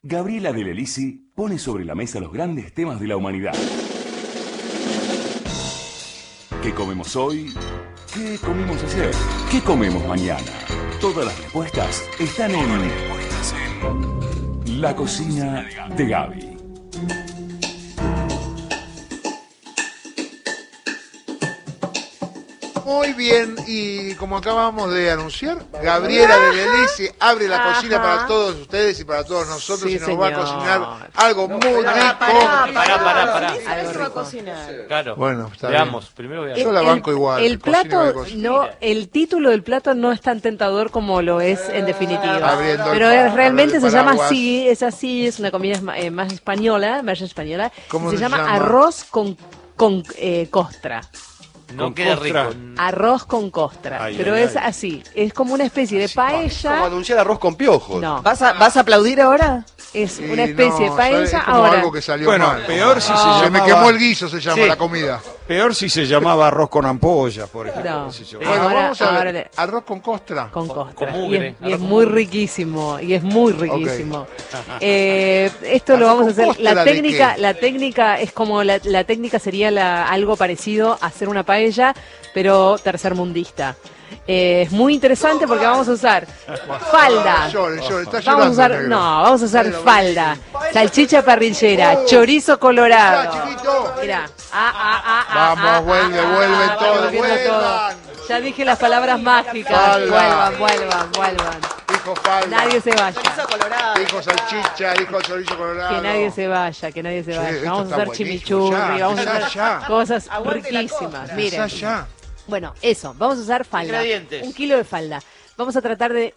Gabriela Del Elisi pone sobre la mesa los grandes temas de la humanidad. ¿Qué comemos hoy? ¿Qué comimos ayer? ¿Qué comemos mañana? Todas las respuestas están en La Cocina de Gaby. Muy bien, y como acabamos de anunciar, Gabriela Del Elisi abre la cocina para todos ustedes y para todos nosotros, Sí, y nos señor. va a cocinar algo muy rico. Pará. Eso va a cocinar. Claro. Bueno, está veamos, bien. primero veamos. Yo la banco igual. El cocina y plato, cocina. no, el título del plato no es tan tentador como lo es en definitiva. Abriendo el Pero abre realmente el se llama paraguas. así, es una comida más española, más española. ¿Cómo Se se llama llama? arroz con costra. No Con queda costra. rico. Arroz con costra. Ay, pero ay, es ay. así, es como una especie de Como paella. anunciar arroz con piojos. No, ¿Vas a aplaudir ahora? es Y una especie no, de paella. es como Ahora, algo que salió Bueno, mal. peor si se Se me llamaba, quemó el guiso, se llama Sí. la comida. peor si se llamaba arroz con ampollas, por ejemplo. No. qué sé yo. Bueno, Ahora- vamos a ahora ver. le- Arroz con costra. con costra. con Y mugre, es arroz con muy mugre. riquísimo. Y es muy riquísimo. Esto Arroz lo vamos a con hacer. costra, ¿de La técnica es como la técnica sería algo parecido a hacer una paella, pero tercermundista. Es muy interesante porque vamos a usar falda. Llore, está Vamos a llorando, usar, negro. vamos a usar Negro, falda, salchicha parrillera, chorizo colorado. Ya, chiquito. Mirá. Vamos, vuelve todo, volviendo vuelvan. Ya dije las palabras mágicas. Falda. Vuelvan. Dijo falda. Nadie se vaya. Chorizo colorado. Dijo salchicha, dijo chorizo colorado. Que nadie se vaya. Che, Vamos esto a está hacer buenísimo, chimichurri, ya, vamos a ya, hacer ya. cosas Aguante la riquísimas. cosa. Miren. Ya. Bueno, eso, vamos a usar falda. Ingredientes. 1 kilo de falda. Vamos a tratar de...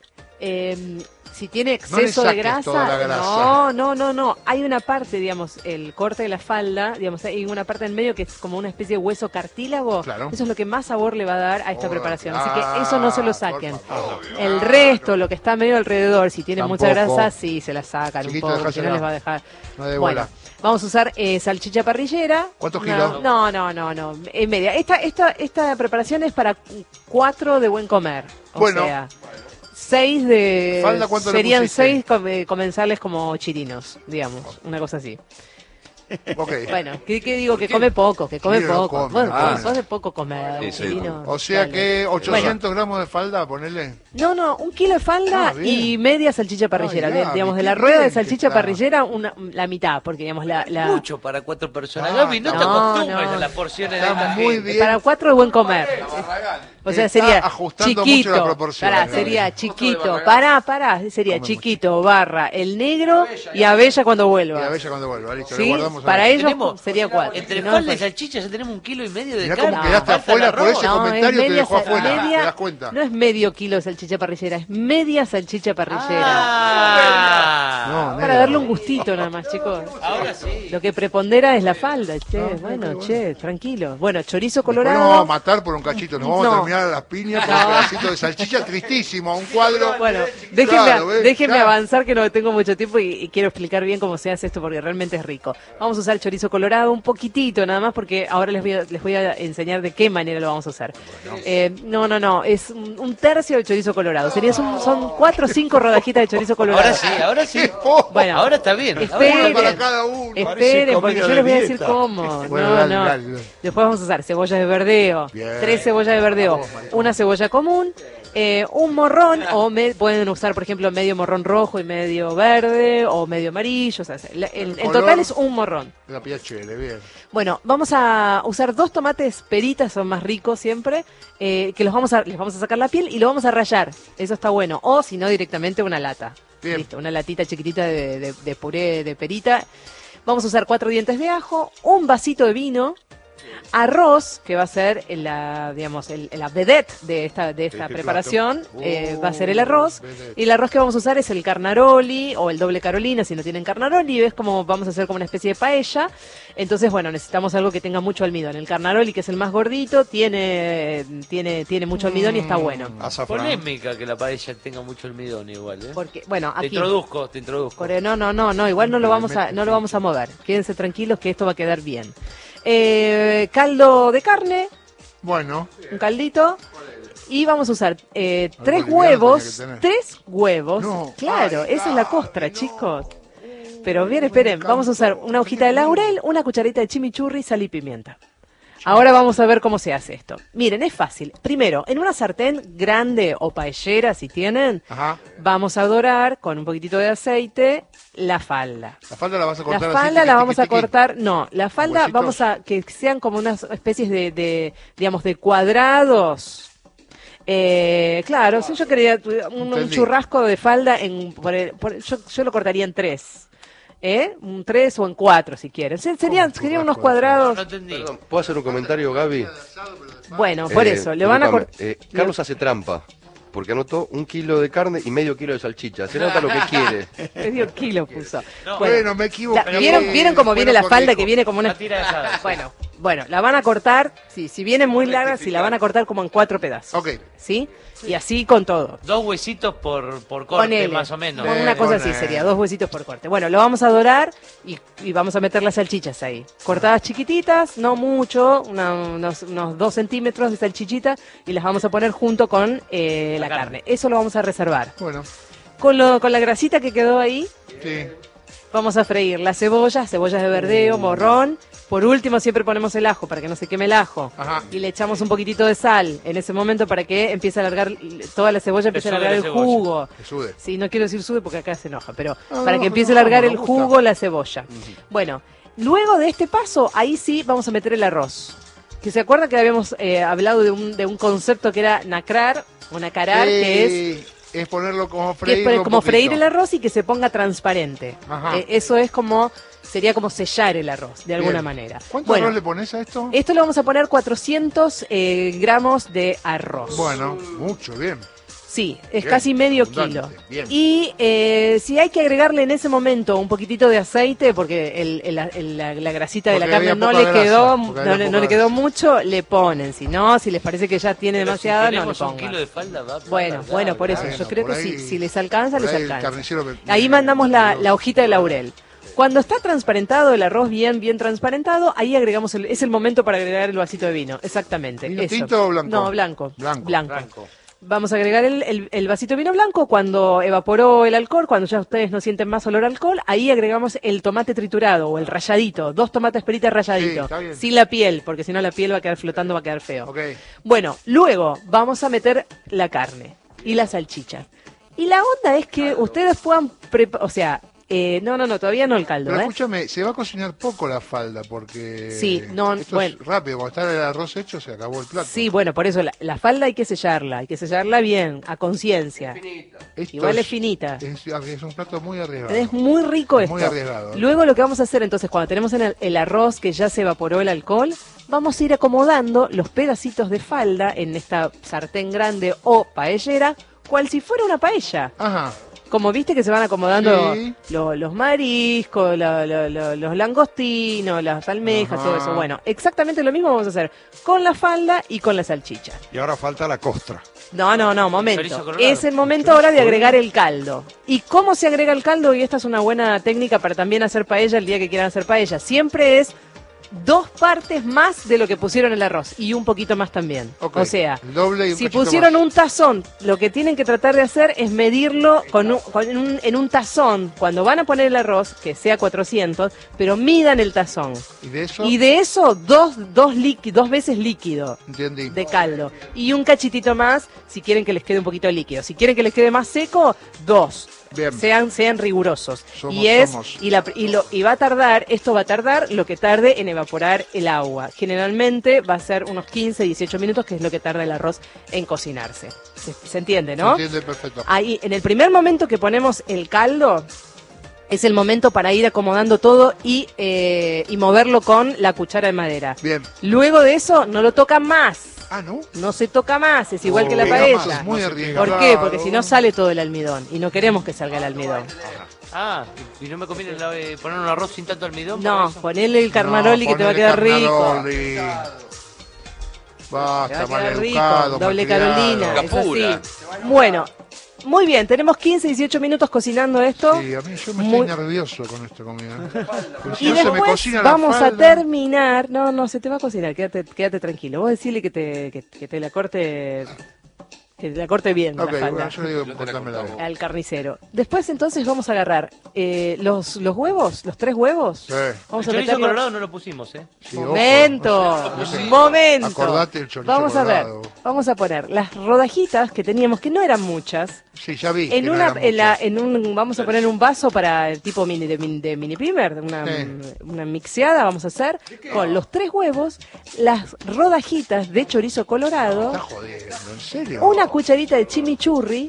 si tiene No le exceso de saques grasa, toda la grasa. no. Hay una parte, digamos, el corte de la falda, digamos, hay una parte en medio que es como una especie de hueso cartílago. Claro. Eso es lo que más sabor le va a dar a esta Oh, preparación. ah, Así que eso no se lo por saquen. favor. El resto, lo que está medio alrededor, si tiene mucha Tampoco. grasa, sí, se la sacan Chiquito, un poco, si no dejásela. les va a dejar. No de Bueno, bola. vamos a usar salchicha parrillera. ¿Cuántos No, kilos? No, media. Esta preparación es para 4 de buen comer. O Bueno. sea, 6 de... ¿Falda cuánto le serían pusiste? 6 comensales como chirinos, digamos, una cosa así. Ok. Bueno, ¿qué digo? Que come poco, que come Sí, no poco. come, bueno, no come. sos de poco comer, Sí, sí. chirino. O sea Dale. que Bueno. 800 gramos de falda, ponele. No, 1 kilo de falda Ah, bien. y media salchicha parrillera. Ay, Gaby, digamos, de qué la rueda de bien que salchicha está. parrillera, la mitad, porque digamos, la... Mucho para 4 personas. Ah, Gaby, no te no, acostumbres no. a las porciones Está de esta muy gente. bien. Para 4 de buen comer. O sea, Está sería ajustando mucho chiquito. la proporción, Pará, Gaby. sería chiquito. Pará. Sería Come chiquito, barra, el negro y Abella cuando Y a vuelva. Bella cuando vuelva, listo, le ¿Sí? guardamos Para ahí. ellos Tenemos- sería 4. Entre falda y salchicha ya tenemos 1,5 kilos de Mirá carne. cómo quedaste Falta afuera el por arroz. ese comentario, te dejó afuera, media- ¿te das cuenta? No es medio kilo de salchicha parrillera, es media salchicha parrillera. Ah. No, Para negro. darle un gustito nada más, chicos. Ahora sí. Lo que prepondera es la falda, che. Bueno, che, tranquilo. Bueno, chorizo Después nos colorado. vamos a matar por un cachito, nos vamos a No. terminar a las piñas por un pedacito de salchicha tristísimo, un cuadro. Bueno, Claro, ¿ves? déjenme Ya. avanzar que no tengo mucho tiempo y quiero explicar bien cómo se hace esto porque realmente es rico. Vamos a usar chorizo colorado un poquitito nada más porque ahora les voy a enseñar de qué manera lo vamos a hacer. No, es un tercio del chorizo colorado. Son 4 o 5 rodajitas de chorizo colorado. Ahora sí. Bueno, Ahora está bien. Esperen. uno para cada uno. Esperen, porque comida yo de les voy a decir dieta. cómo. Bueno, No, dale, no. dale. Después vamos a usar cebollas de verdeo, Bien. 3 cebollas de verdeo, una cebolla común, un morrón, pueden usar, por ejemplo, medio morrón rojo y medio verde, o medio amarillo. O sea, en color. total es un morrón. La piacere, bien. Bueno, vamos a usar 2 tomates peritas, son más ricos siempre, que les vamos a sacar la piel y lo vamos a rallar. Eso está bueno. O si no, directamente una lata. Bien. Listo, una latita chiquitita de puré de perita. Vamos a usar 4 dientes de ajo, un vasito de vino, arroz, que va a ser la vedette de esta Este preparación, plato. va a ser el arroz. Vedette. Y el arroz que vamos a usar es el carnaroli o el doble carolina, si no tienen carnaroli, ves como vamos a hacer como una especie de paella. Entonces, bueno, necesitamos algo que tenga mucho almidón. El carnaroli, que es el más gordito, tiene mucho almidón y está bueno. Azafrán. Polémica que la paella tenga mucho almidón igual, ¿eh? Porque, bueno, Te aquí... introduzco. No, igual no lo vamos a mover. Quédense tranquilos que esto va a quedar bien. Caldo de carne, Bueno, un caldito. Y vamos a usar 3 liviano huevos. tenía que tener. 3 huevos. No. Claro, Ay, esa es la Gaby, costra, no. chicos. Pero bien, esperen, vamos a usar una hojita de laurel, una cucharita de chimichurri, sal y pimienta. Ahora vamos a ver cómo se hace esto. Miren, es fácil. Primero, en una sartén grande o paellera, si tienen, Ajá. vamos a dorar con un poquitito de aceite la falda. La falda la vas a cortar La así, falda la vamos a tiqui, tiqui. cortar, no, la falda ¿Huesitos? vamos a que sean como unas especies digamos, de cuadrados. Claro, si yo quería un Entendí. churrasco de falda, yo lo cortaría en 3. Un 3 o en 4 si quieren. Serían unos churrasco de cuadrados. No entendí. Perdón, ¿puedo hacer un comentario, Gaby? Bueno, por eso, le van a cortar. Carlos hace trampa, porque anotó 1 kilo de carne y medio kilo de salchicha. Se nota lo que quiere. Medio kilo puso. No, Bueno, me equivoqué. ¿Vieron cómo viene la por falda rico. que viene como una Una tira de asado. Bueno, la van a cortar, sí, si viene muy larga, si la van a cortar como en 4 pedazos. Ok. ¿Sí? Y así con todo. 2 huesitos por corte, Ponele, más o menos. Una cosa así ponele. sería, 2 huesitos por corte. Bueno, lo vamos a dorar y vamos a meter las salchichas ahí. Cortadas chiquititas, no mucho, unos 2 centímetros de salchichita y las vamos a poner junto con la carne. Eso lo vamos a reservar. Bueno, Con la grasita que quedó ahí, sí. vamos a freír las cebollas de verdeo, morrón. Por último, siempre ponemos el ajo para que no se queme el ajo. Ajá. Y le echamos un poquitito de sal en ese momento para que empiece a alargar, toda la cebolla empiece a sude alargar la el cebolla. jugo. Que sude. Sí, no quiero decir sude porque acá se enoja, pero No, para no, que empiece no, a alargar no, el me gusta. jugo la cebolla. Bueno, luego de este paso, ahí sí vamos a meter el arroz. Que se acuerdan que habíamos hablado de un concepto que era nacrar o nacarar, que es ponerlo como es freír. como freír el arroz y que se ponga transparente. Ajá. Eso es sería como sellar el arroz, de alguna Bien. manera. ¿Cuánto Bueno, arroz le pones a esto? esto le vamos a poner 400 gramos de arroz. Bueno, mucho, bien. Sí, es Bien, casi medio abundante, kilo. bien. Y si hay que agregarle en ese momento un poquitito de aceite, porque la grasita de la Porque carne había no poca le grasa, quedó, porque había no poca le quedó grasa. mucho, le ponen. Si no, si les parece que ya tiene Pero demasiada, si no le tenemos 1 pongan. kilo de falda, va Bueno, tardar, bueno, por eso, Bueno, yo creo por que ahí- si les alcanza, por les ahí el alcanza. carnicero Ahí mandamos la hojita de laurel. Cuando está transparentado el arroz bien transparentado, ahí agregamos es el momento para agregar el vasito de vino, exactamente. ¿Vino eso. tinto o blanco? No, blanco. Blanco. Vamos a agregar el vasito de vino blanco cuando evaporó el alcohol, cuando ya ustedes no sienten más olor a alcohol, ahí agregamos el tomate triturado o el ralladito, 2 tomates peritas Sí, ralladitos, está bien. sin la piel, porque si no la piel va a quedar flotando, va a quedar feo. Ok. Bueno, luego vamos a meter la carne y la salchicha. Y la onda es que ustedes puedan preparar, o sea, no, todavía no el caldo, Pero ¿eh? escúchame, se va a cocinar poco la falda porque Sí, no, esto bueno. es rápido, cuando está el arroz hecho se acabó el plato. Sí, bueno, por eso la falda hay que sellarla bien, a conciencia. Esto Igual es finita. Es un plato muy arriesgado. Es muy rico Es esto. muy arriesgado. Luego lo que vamos a hacer entonces, cuando tenemos en el arroz que ya se evaporó el alcohol, vamos a ir acomodando los pedacitos de falda en esta sartén grande o paellera, cual si fuera una paella. Ajá. Como viste que se van acomodando Sí. los mariscos, los langostinos, las almejas, Ajá. todo eso. Bueno, exactamente lo mismo vamos a hacer con la falda y con la salchicha. Y ahora falta la costra. No, momento. Chorizo colorado. Es el momento ahora de agregar el caldo. ¿Y cómo se agrega el caldo? Y esta es una buena técnica para también hacer paella el día que quieran hacer paella. Siempre es 2 partes más de lo que pusieron el arroz y un poquito más también. Ok, O sea, el doble y un si cachito pusieron más. un tazón, lo que tienen que tratar de hacer es medirlo en un tazón. Cuando van a poner el arroz, que sea 400, pero midan el tazón. ¿Y de eso? Y de eso, dos veces líquido Entendí. de caldo. Y un cachitito más si quieren que les quede un poquito líquido. Si quieren que les quede más seco, 2. Bien. Sean rigurosos. Somos. Y va a tardar, esto va a tardar lo que tarde en evaporar el agua. Generalmente va a ser unos 15, 18 minutos, que es lo que tarda el arroz en cocinarse. ¿Se entiende, no? Se entiende perfecto. Ahí, en el primer momento que ponemos el caldo, es el momento para ir acomodando todo y moverlo con la cuchara de madera. Bien. Luego de eso, no lo tocan más. Ah, ¿no? No se toca más, es igual que la Venga, paella. más, muy arriesgado. ¿Por qué? Porque si no sale todo el almidón y no queremos que salga el almidón. Ah, y no me conviene poner un arroz sin tanto almidón. No, para eso? ponele el carnaroli No, que te va a ponele quedar rico. carnaroli. Te Basta, va a quedar rico. maleducado, Doble malcriado. Carolina, es Capura. así. Bueno, muy bien, tenemos 15, 18 minutos cocinando esto. Sí, a mí yo me Muy- estoy nervioso con esta comida. Porque si Y no se me después cocina la vamos a falda. terminar. No, se te va a cocinar, quédate tranquilo. Vos decirle que te la corte. que la corte bien Ok, la falda. bueno, yo le digo cortarme la boca. Al carnicero. Después entonces vamos a agarrar los huevos, los 3 huevos. Sí. Vamos El a chorizo meterlos. colorado no lo pusimos, ¿eh? Sí, ojo. Momento, Sí. momento. Acordate el chorizo Vamos a ver, colorado. vamos a poner las rodajitas que teníamos, que no eran muchas, Sí, ya vi. en que no una, era en la, mucho. en un, vamos a poner un vaso para el tipo mini de mini primer, una mixeada vamos a hacer con los 3 huevos, las rodajitas de chorizo colorado, Está jodiendo, ¿en serio? una cucharita de chimichurri.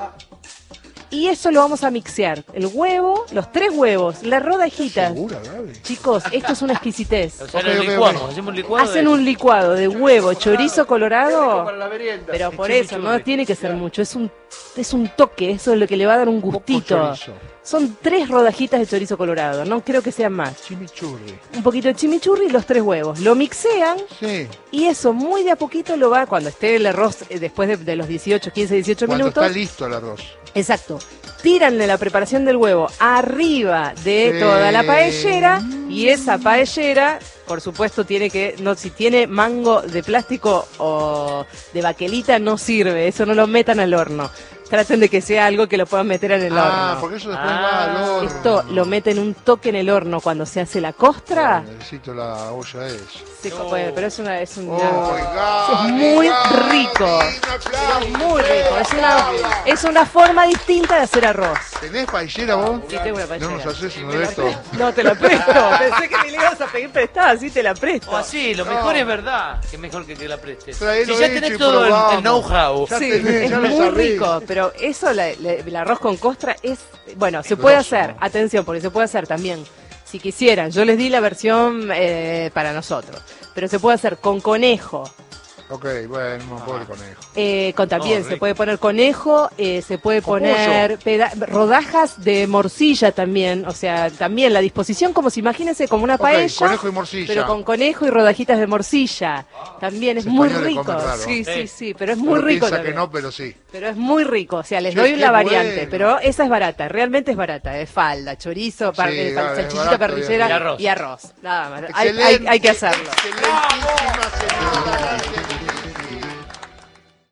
Y eso lo vamos a mixear. El huevo, los 3 huevos, las rodajitas. ¿Segura, Gaby? Chicos, esto es una exquisitez. O sea, Ok, lo ok, licuamos, ok. hacemos un licuado. Hacen de- un licuado de huevo, chorizo colorado, pero por El eso no chimichurri. tiene que ser mucho, es un toque, eso es lo que le va a dar un gustito. chorizo. Son 3 rodajitas de chorizo colorado, no creo que sean más. Chimichurri. Un poquito de chimichurri y los 3 huevos. Lo mixean Sí. y eso muy de a poquito lo va, cuando esté el arroz después de los 18, 15, 18 Cuando minutos. está listo el arroz. Exacto. Tíranle la preparación del huevo arriba de toda la paellera y esa paellera, por supuesto, tiene que, no, si tiene mango de plástico o de baquelita no sirve, eso no lo metan al horno. Traten de que sea algo que lo puedan meter en el Ah, horno. porque eso después va al horno. Esto lo meten un toque en el horno cuando se hace la costra. Necesito la olla esa. Se puede, pero es una, es una, Oh, Gaby, es muy Gaby, rico. un aplauso, Muy rico. Gaby. Es una forma distinta de hacer arroz. ¿Tenés paellera vos? Sí, tengo una paellera. No nos haces uno de estos. No, te la presto. Pensé que me la ibas a pedir prestada, sí te la presto. O así, lo mejor es verdad. Que mejor que la prestes. Traelo Si ya hecho y tenés todo probamos. el know-how. Ya Sí, tenés, es ya lo muy sabés. rico, pero eso, el arroz con costra es, bueno, se Es puede grosso, hacer, ¿no? atención, porque se puede hacer también, si quisieran, yo les di la versión para nosotros, pero se puede hacer con conejo, Ok, bueno, un pobre conejo. también Oh, se rico. puede poner conejo, se puede Con poner rodajas de morcilla también, o sea, también la disposición como si imagínense como una Ok, paella, conejo y morcilla. pero con conejo y rodajitas de morcilla, también es Los muy españoles rico, comen raro. sí, sí, Sí. sí, pero es muy Uno rico piensa que también. no, pero sí. Pero es muy rico, o sea, les Che, doy qué una variante, bueno. pero esa es barata, realmente es barata, es falda, chorizo, Sí, claro, es salchichita barato parrillera y arroz. y arroz, nada más. Excelente, Hay que hacerlo. Excelentísima señora.